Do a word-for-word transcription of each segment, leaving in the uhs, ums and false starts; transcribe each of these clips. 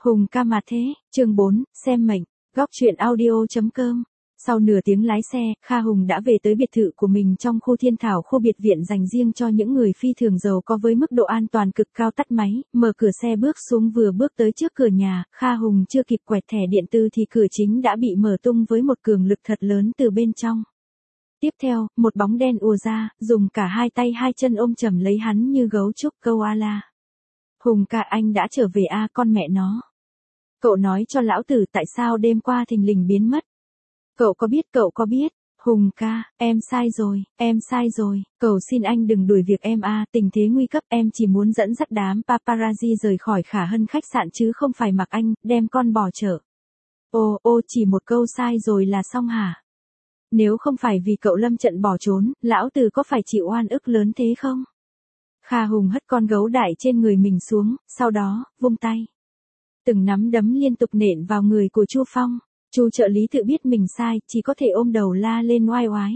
Hùng ca mà thế, chương bốn, xem mệnh, góc truyện audio chấm com. Sau nửa tiếng lái xe, Kha Hùng đã về tới biệt thự của mình trong khu Thiên Thảo, khu biệt viện dành riêng cho những người phi thường giàu có với mức độ an toàn cực cao. Tắt máy, mở cửa xe bước xuống, vừa bước tới trước cửa nhà, Kha Hùng chưa kịp quẹt thẻ điện tử thì cửa chính đã bị mở tung với một cường lực thật lớn từ bên trong. Tiếp theo, một bóng đen ùa ra, dùng cả hai tay hai chân ôm chầm lấy hắn như gấu trúc koala. Hùng ca, anh đã trở về à, con mẹ nó. Cậu nói cho lão tử tại sao đêm qua thình lình biến mất. Cậu có biết, cậu có biết. Hùng ca, em sai rồi, em sai rồi, cầu xin anh đừng đuổi việc em à, tình thế nguy cấp, em chỉ muốn dẫn dắt đám paparazzi rời khỏi Khả Hân khách sạn chứ không phải mặc anh, đem con bỏ chợ. Ô, ô, chỉ một câu sai rồi là xong hả? Nếu không phải vì cậu lâm trận bỏ trốn, lão tử có phải chịu oan ức lớn thế không? Kha Hùng hất con gấu đại trên người mình xuống, sau đó, vung tay. Từng nắm đấm liên tục nện vào người của Chu Phong. Chu trợ lý tự biết mình sai, chỉ có thể ôm đầu la lên oai oái.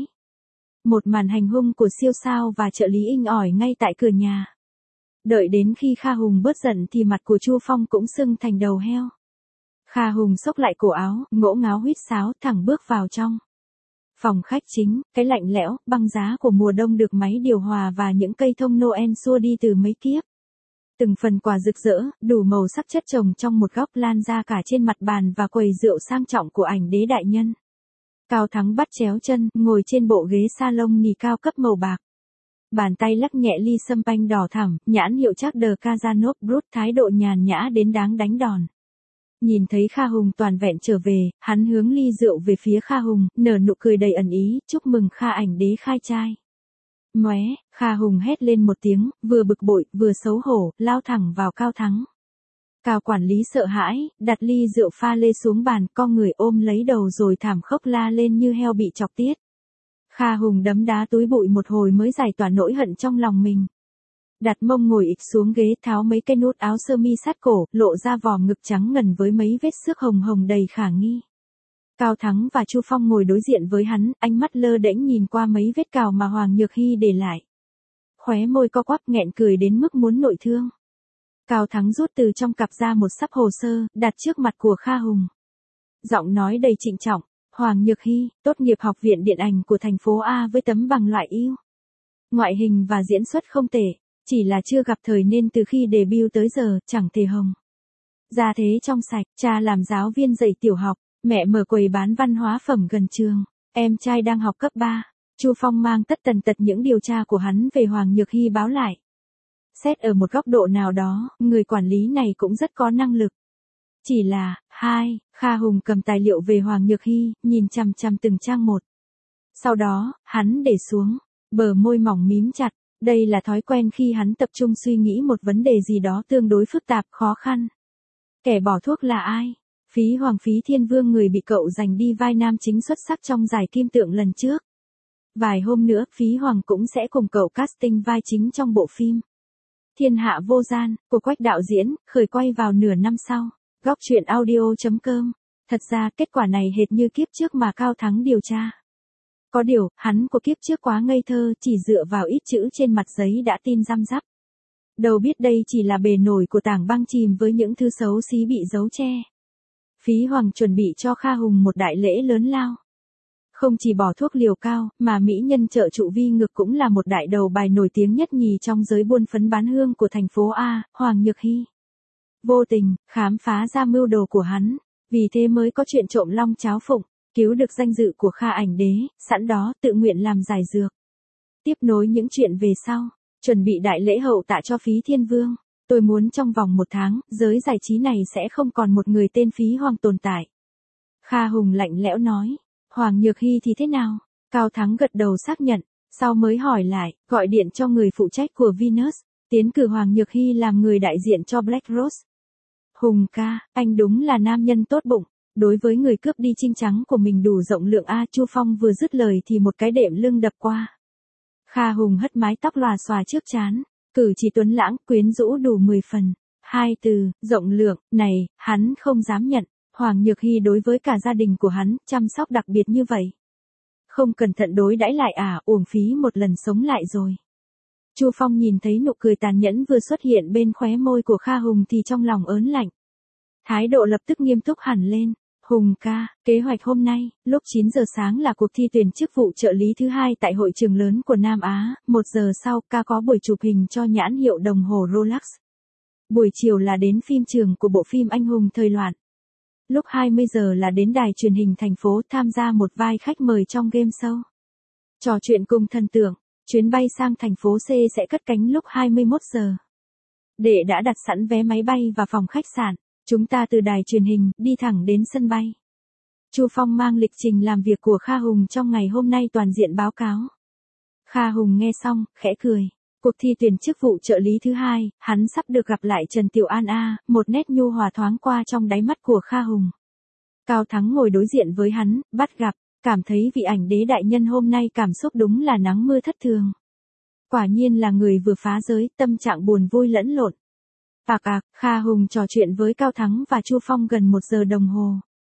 Một màn hành hung của siêu sao và trợ lý inh ỏi ngay tại cửa nhà. Đợi đến khi Kha Hùng bớt giận thì mặt của Chu Phong cũng sưng thành đầu heo. Kha Hùng xốc lại cổ áo, ngỗ ngáo huýt sáo, thẳng bước vào trong. Phòng khách chính, cái lạnh lẽo, băng giá của mùa đông được máy điều hòa và những cây thông Noel xua đi từ mấy kiếp. Từng phần quà rực rỡ, đủ màu sắc chất chồng trong một góc lan ra cả trên mặt bàn và quầy rượu sang trọng của ảnh đế đại nhân. Cao Thắng bắt chéo chân, ngồi trên bộ ghế salon nỉ cao cấp màu bạc. Bàn tay lắc nhẹ ly sâm panh đỏ thẳm, nhãn hiệu Chắc de Casanova Brut, thái độ nhàn nhã đến đáng đánh đòn. Nhìn thấy Kha Hùng toàn vẹn trở về, hắn hướng ly rượu về phía Kha Hùng, nở nụ cười đầy ẩn ý, chúc mừng Kha ảnh đế khai trai. Móe, Kha Hùng hét lên một tiếng, vừa bực bội, vừa xấu hổ, lao thẳng vào Cao Thắng. Cao quản lý sợ hãi, đặt ly rượu pha lê xuống bàn, co người ôm lấy đầu rồi thảm khốc la lên như heo bị chọc tiết. Kha Hùng đấm đá túi bụi một hồi mới giải tỏa nỗi hận trong lòng mình. Đặt mông ngồi ịch xuống ghế, tháo mấy cái nút áo sơ mi sát cổ, lộ ra vòm ngực trắng ngần với mấy vết xước hồng hồng đầy khả nghi. Cao Thắng và Chu Phong ngồi đối diện với hắn, ánh mắt lơ đễnh nhìn qua mấy vết cào mà Hoàng Nhược Hy để lại. Khóe môi co quắp nghẹn cười đến mức muốn nội thương. Cao Thắng rút từ trong cặp ra một sắp hồ sơ, đặt trước mặt của Kha Hùng. Giọng nói đầy trịnh trọng, Hoàng Nhược Hy, tốt nghiệp học viện điện ảnh của thành phố A với tấm bằng loại ưu. Ngoại hình và diễn xuất không tệ, chỉ là chưa gặp thời nên từ khi debut tới giờ, chẳng thể hồng. Gia thế trong sạch, cha làm giáo viên dạy tiểu học. Mẹ mở quầy bán văn hóa phẩm gần trường, em trai đang học cấp ba. Chu Phong mang tất tần tật những điều tra của hắn về Hoàng Nhược Hy báo lại. Xét ở một góc độ nào đó, người quản lý này cũng rất có năng lực. Chỉ là, hai, Kha Hùng cầm tài liệu về Hoàng Nhược Hy, nhìn chằm chằm từng trang một. Sau đó, hắn để xuống, bờ môi mỏng mím chặt, đây là thói quen khi hắn tập trung suy nghĩ một vấn đề gì đó tương đối phức tạp, khó khăn. Kẻ bỏ thuốc là ai? Phí Hoàng Phí Thiên Vương, người bị cậu giành đi vai nam chính xuất sắc trong giải Kim Tượng lần trước. Vài hôm nữa, Phí Hoàng cũng sẽ cùng cậu casting vai chính trong bộ phim Thiên Hạ Vô Gian, của Quách đạo diễn, khởi quay vào nửa năm sau. Góc truyện audio chấm com. Thật ra, kết quả này hệt như kiếp trước mà Cao Thắng điều tra. Có điều, hắn của kiếp trước quá ngây thơ, chỉ dựa vào ít chữ trên mặt giấy đã tin răm rắp. Đâu biết đây chỉ là bề nổi của tảng băng chìm với những thứ xấu xí bị giấu che. Phí Hoàng chuẩn bị cho Kha Hùng một đại lễ lớn lao. Không chỉ bỏ thuốc liều cao, mà mỹ nhân trợ trụ vi ngực cũng là một đại đầu bài nổi tiếng nhất nhì trong giới buôn phấn bán hương của thành phố A, Hoàng Nhược Hy. Vô tình, khám phá ra mưu đồ của hắn, vì thế mới có chuyện trộm long cháo phụng, cứu được danh dự của Kha ảnh đế, sẵn đó tự nguyện làm giải dược. Tiếp nối những chuyện về sau, chuẩn bị đại lễ hậu tạ cho Phí Thiên Vương. Tôi muốn trong vòng một tháng, giới giải trí này sẽ không còn một người tên Phí Hoàng tồn tại. Kha Hùng lạnh lẽo nói. Hoàng Nhược Hy thì thế nào? Cao Thắng gật đầu xác nhận, sau mới hỏi lại, gọi điện cho người phụ trách của Venus, tiến cử Hoàng Nhược Hy làm người đại diện cho Black Rose. Hùng ca, anh đúng là nam nhân tốt bụng. Đối với người cướp đi trinh trắng của mình đủ rộng lượng a. Chu Phong vừa dứt lời thì một cái đệm lưng đập qua. Kha Hùng hất mái tóc lòa xòa trước trán. Cử chỉ tuấn lãng, quyến rũ đủ mười phần. Hai từ, rộng lượng, này, hắn không dám nhận. Hoàng Nhược Hy đối với cả gia đình của hắn, chăm sóc đặc biệt như vậy. Không cẩn thận đối đãi lại à, uổng phí một lần sống lại rồi. Chu Phong nhìn thấy nụ cười tàn nhẫn vừa xuất hiện bên khóe môi của Kha Hùng thì trong lòng ớn lạnh. Thái độ lập tức nghiêm túc hẳn lên. Hùng ca, kế hoạch hôm nay, lúc chín giờ sáng là cuộc thi tuyển chức vụ trợ lý thứ hai tại hội trường lớn của Nam Á, một giờ sau ca có buổi chụp hình cho nhãn hiệu đồng hồ Rolex. Buổi chiều là đến phim trường của bộ phim Anh hùng thời loạn. Lúc hai mươi giờ là đến đài truyền hình thành phố tham gia một vai khách mời trong game show. Trò chuyện cùng thần tượng, chuyến bay sang thành phố C sẽ cất cánh lúc hai mươi mốt giờ. Đệ đã đặt sẵn vé máy bay và phòng khách sạn, chúng ta từ đài truyền hình đi thẳng đến sân bay. Chu Phong mang lịch trình làm việc của Kha Hùng trong ngày hôm nay toàn diện báo cáo. Kha Hùng nghe xong, khẽ cười. Cuộc thi tuyển chức vụ trợ lý thứ hai, hắn sắp được gặp lại Trần Tiểu An a, một nét nhu hòa thoáng qua trong đáy mắt của Kha Hùng. Cao Thắng ngồi đối diện với hắn, bắt gặp, cảm thấy vị ảnh đế đại nhân hôm nay cảm xúc đúng là nắng mưa thất thường. Quả nhiên là người vừa phá giới, tâm trạng buồn vui lẫn lộn. Ạc ạc, Kha Hùng trò chuyện với Cao Thắng và Chu Phong gần một giờ đồng hồ.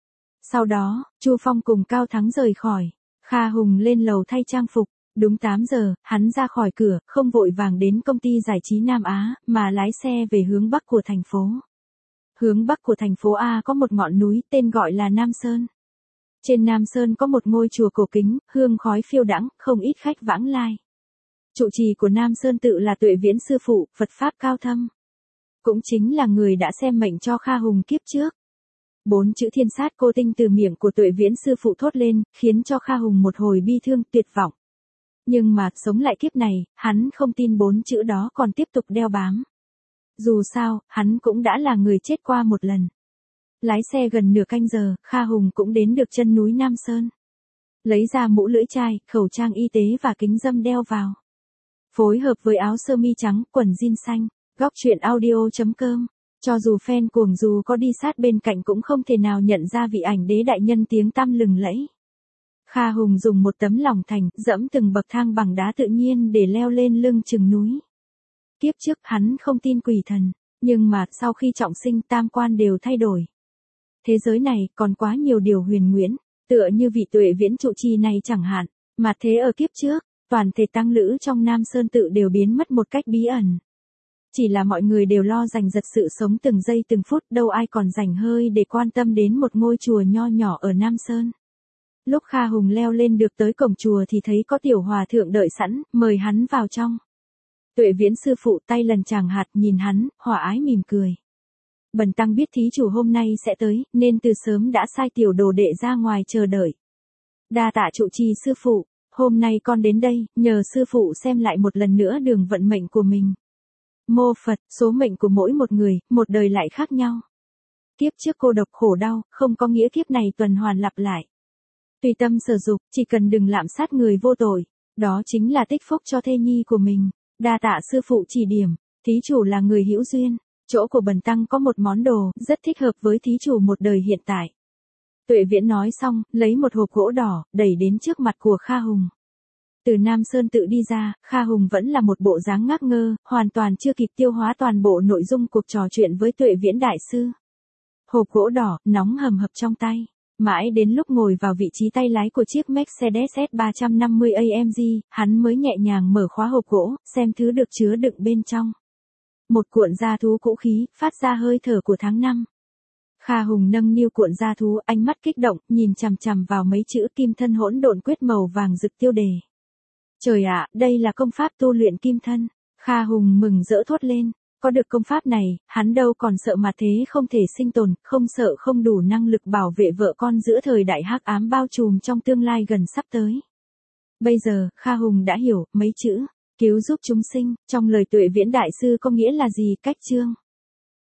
Sau đó, Chu Phong cùng Cao Thắng rời khỏi. Kha Hùng lên lầu thay trang phục. Đúng tám giờ, hắn ra khỏi cửa, không vội vàng đến công ty giải trí Nam Á, mà lái xe về hướng bắc của thành phố. Hướng bắc của thành phố A có một ngọn núi tên gọi là Nam Sơn. Trên Nam Sơn có một ngôi chùa cổ kính, hương khói phiêu đãng, không ít khách vãng lai. Trụ trì của Nam Sơn tự là Tuệ Viễn sư phụ, Phật pháp cao thâm. Cũng chính là người đã xem mệnh cho Kha Hùng kiếp trước. Bốn chữ thiên sát cô tinh từ miệng của Tuệ Viễn sư phụ thốt lên, khiến cho Kha Hùng một hồi bi thương, tuyệt vọng. Nhưng mà, sống lại kiếp này, hắn không tin bốn chữ đó còn tiếp tục đeo bám. Dù sao, hắn cũng đã là người chết qua một lần. Lái xe gần nửa canh giờ, Kha Hùng cũng đến được chân núi Nam Sơn. Lấy ra mũ lưỡi chai, khẩu trang y tế và kính râm đeo vào. Phối hợp với áo sơ mi trắng, quần jean xanh, góc truyện audio chấm com. Cho dù fan cuồng dù có đi sát bên cạnh cũng không thể nào nhận ra vị ảnh đế đại nhân tiếng tăm lừng lẫy. Kha Hùng dùng một tấm lòng thành, dẫm từng bậc thang bằng đá tự nhiên để leo lên lưng chừng núi. Kiếp trước hắn không tin quỷ thần, nhưng mà sau khi trọng sinh tam quan đều thay đổi. Thế giới này còn quá nhiều điều huyền huyễn, tựa như vị Tuệ Viễn trụ trì này chẳng hạn, mà thế ở kiếp trước, toàn thể tăng lữ trong Nam Sơn tự đều biến mất một cách bí ẩn. Chỉ là mọi người đều lo giành giật sự sống từng giây từng phút, đâu ai còn dành hơi để quan tâm đến một ngôi chùa nho nhỏ ở Nam Sơn. Lúc Kha Hùng leo lên được tới cổng chùa thì thấy có tiểu hòa thượng đợi sẵn, mời hắn vào trong. Tuệ Viễn sư phụ tay lần chàng hạt nhìn hắn, hòa ái mỉm cười. Bần tăng biết thí chủ hôm nay sẽ tới, nên từ sớm đã sai tiểu đồ đệ ra ngoài chờ đợi. Đa tạ trụ trì sư phụ, hôm nay con đến đây, nhờ sư phụ xem lại một lần nữa đường vận mệnh của mình. Mô Phật, số mệnh của mỗi một người, một đời lại khác nhau. Kiếp trước cô độc khổ đau, không có nghĩa kiếp này tuần hoàn lặp lại. Tùy tâm sở dục, chỉ cần đừng lạm sát người vô tội, đó chính là tích phúc cho thê nhi của mình. Đa tạ sư phụ chỉ điểm, thí chủ là người hữu duyên, chỗ của bần tăng có một món đồ rất thích hợp với thí chủ một đời hiện tại. Tuệ Viễn nói xong, lấy một hộp gỗ đỏ, đẩy đến trước mặt của Kha Hùng. Từ Nam Sơn tự đi ra, Kha Hùng vẫn là một bộ dáng ngác ngơ, hoàn toàn chưa kịp tiêu hóa toàn bộ nội dung cuộc trò chuyện với Tuệ Viễn đại sư. Hộp gỗ đỏ, nóng hầm hập trong tay. Mãi đến lúc ngồi vào vị trí tay lái của chiếc Mercedes S ba trăm năm mươi A M G, hắn mới nhẹ nhàng mở khóa hộp gỗ, xem thứ được chứa đựng bên trong. Một cuộn da thú cũ khí, phát ra hơi thở của tháng năm. Kha Hùng nâng niu cuộn da thú, ánh mắt kích động, nhìn chằm chằm vào mấy chữ kim thân hỗn độn quyết màu vàng rực tiêu đề. Trời ạ, đây là công pháp tu luyện kim thân. Kha Hùng mừng rỡ thốt lên. Có được công pháp này, hắn đâu còn sợ mà thế không thể sinh tồn, không sợ không đủ năng lực bảo vệ vợ con giữa thời đại hắc ám bao trùm trong tương lai gần sắp tới. Bây giờ, Kha Hùng đã hiểu mấy chữ, cứu giúp chúng sinh, trong lời Tuệ Viễn đại sư có nghĩa là gì, cách chương.